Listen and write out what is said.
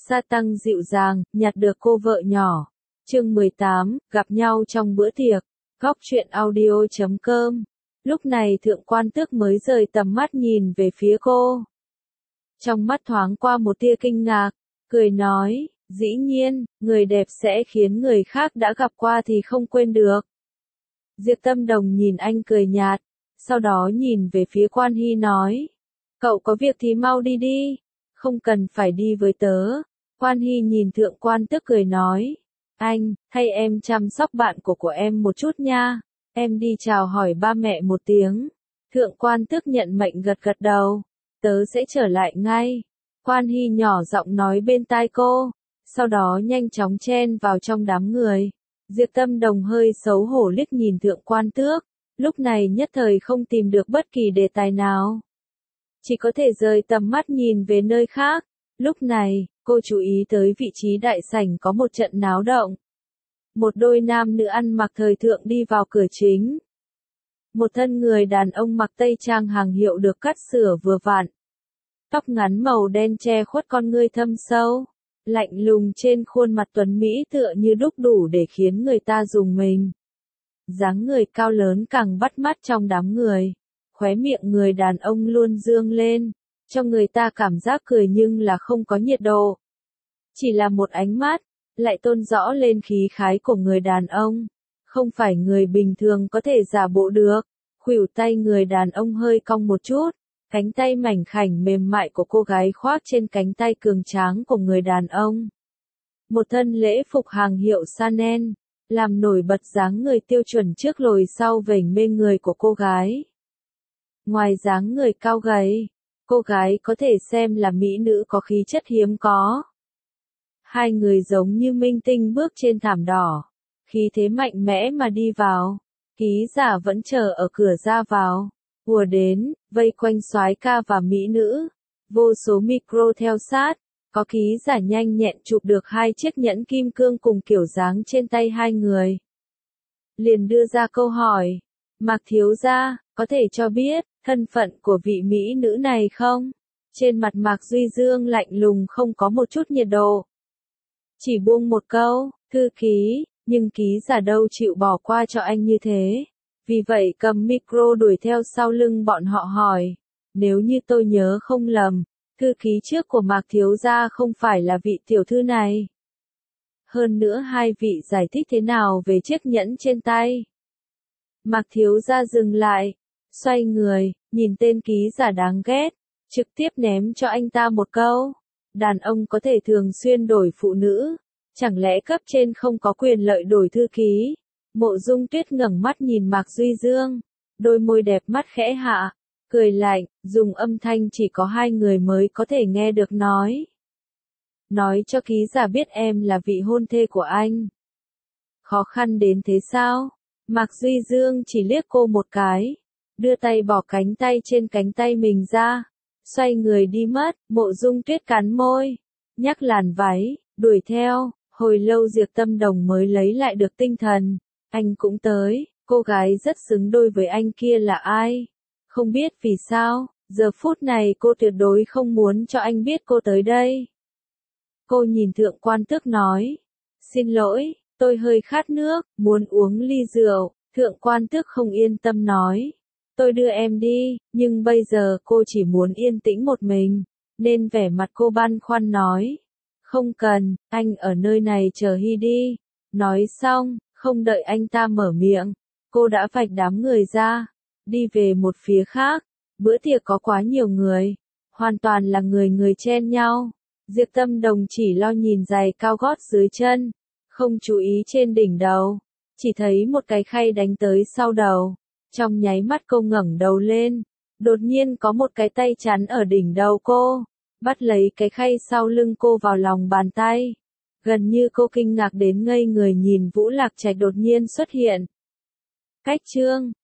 Sa Tăng dịu dàng, nhặt được cô vợ nhỏ. Chương 18, gặp nhau trong bữa tiệc. Góc truyện audio.com. Lúc này Thượng Quan Tước mới rời tầm mắt nhìn về phía cô. Trong mắt thoáng qua một tia kinh ngạc, cười nói, dĩ nhiên, người đẹp sẽ khiến người khác đã gặp qua thì không quên được. Diệp Tâm Đồng nhìn anh cười nhạt, sau đó nhìn về phía Quan Hy nói, cậu có việc thì mau đi đi, không cần phải đi với tớ. Quan Hy nhìn Thượng Quan Tước cười nói, anh, thay em chăm sóc bạn của em một chút nha, em đi chào hỏi ba mẹ một tiếng. Thượng Quan Tước nhận mệnh gật gật đầu, tớ sẽ trở lại ngay. Quan Hy nhỏ giọng nói bên tai cô, sau đó nhanh chóng chen vào trong đám người. Diệp Tâm Đồng hơi xấu hổ liếc nhìn Thượng Quan Tước, lúc này nhất thời không tìm được bất kỳ đề tài nào. Chỉ có thể rời tầm mắt nhìn về nơi khác. Lúc này, cô chú ý tới vị trí đại sảnh có một trận náo động. Một đôi nam nữ ăn mặc thời thượng đi vào cửa chính. Một thân người đàn ông mặc tây trang hàng hiệu được cắt sửa vừa vặn. Tóc ngắn màu đen che khuất con ngươi thâm sâu. Lạnh lùng trên khuôn mặt tuấn Mỹ tựa như đúc đủ để khiến người ta rùng mình. Dáng người cao lớn càng bắt mắt trong đám người. Khóe miệng người đàn ông luôn dương lên, cho người ta cảm giác cười nhưng là không có nhiệt độ. Chỉ là một ánh mắt, lại tôn rõ lên khí khái của người đàn ông. Không phải người bình thường có thể giả bộ được. Khuỷu tay người đàn ông hơi cong một chút, cánh tay mảnh khảnh mềm mại của cô gái khoác trên cánh tay cường tráng của người đàn ông. Một thân lễ phục hàng hiệu Chanel, làm nổi bật dáng người tiêu chuẩn trước lồi sau vểnh mê người của cô gái. Ngoài dáng người cao gầy, cô gái có thể xem là mỹ nữ có khí chất hiếm có. Hai người giống như minh tinh bước trên thảm đỏ, khí thế mạnh mẽ mà đi vào. Ký giả vẫn chờ ở cửa ra vào, ùa đến, vây quanh soái ca và mỹ nữ. Vô số micro theo sát, có ký giả nhanh nhẹn chụp được hai chiếc nhẫn kim cương cùng kiểu dáng trên tay hai người. Liền đưa ra câu hỏi, Mạc thiếu gia, có thể cho biết thân phận của vị mỹ nữ này không? Trên mặt Mạc Duy Dương lạnh lùng không có một chút nhiệt độ. Chỉ buông một câu, thư ký, nhưng ký giả đâu chịu bỏ qua cho anh như thế. Vì vậy cầm micro đuổi theo sau lưng bọn họ hỏi, nếu như tôi nhớ không lầm, thư ký trước của Mạc thiếu gia không phải là vị tiểu thư này. Hơn nữa hai vị giải thích thế nào về chiếc nhẫn trên tay? Mạc thiếu gia dừng lại, xoay người, nhìn tên ký giả đáng ghét, trực tiếp ném cho anh ta một câu. Đàn ông có thể thường xuyên đổi phụ nữ, chẳng lẽ cấp trên không có quyền lợi đổi thư ký? Mộ Dung Tuyết ngẩng mắt nhìn Mạc Duy Dương, đôi môi đẹp mắt khẽ hạ, cười lạnh, dùng âm thanh chỉ có hai người mới có thể nghe được nói. Nói cho ký giả biết em là vị hôn thê của anh. Khó khăn đến thế sao? Mạc Duy Dương chỉ liếc cô một cái, đưa tay bỏ cánh tay trên cánh tay mình ra, xoay người đi mất. Mộ Dung Tuyết cắn môi, nhắc làn váy, đuổi theo. Hồi lâu Diệp Tâm Đồng mới lấy lại được tinh thần. Anh cũng tới, cô gái rất xứng đôi với anh kia là ai? Không biết vì sao, giờ phút này cô tuyệt đối không muốn cho anh biết cô tới đây. Cô nhìn Thượng Quan Tước nói, xin lỗi, tôi hơi khát nước, muốn uống ly rượu. Thượng Quan Tước không yên tâm nói, tôi đưa em đi, nhưng bây giờ cô chỉ muốn yên tĩnh một mình, nên vẻ mặt cô băn khoăn nói. Không cần, anh ở nơi này chờ Hy đi. Nói xong, không đợi anh ta mở miệng, cô đã vạch đám người ra, đi về một phía khác. Bữa tiệc có quá nhiều người, hoàn toàn là người chen nhau. Diệp Tâm Đồng chỉ lo nhìn giày cao gót dưới chân, không chú ý trên đỉnh đầu, chỉ thấy một cái khay đánh tới sau đầu. Trong nháy mắt cô ngẩng đầu lên, đột nhiên có một cái tay chắn ở đỉnh đầu cô, bắt lấy cái khay sau lưng cô vào lòng bàn tay. Gần như cô kinh ngạc đến ngây người nhìn Vũ Lạc Trạch đột nhiên xuất hiện. Cách chương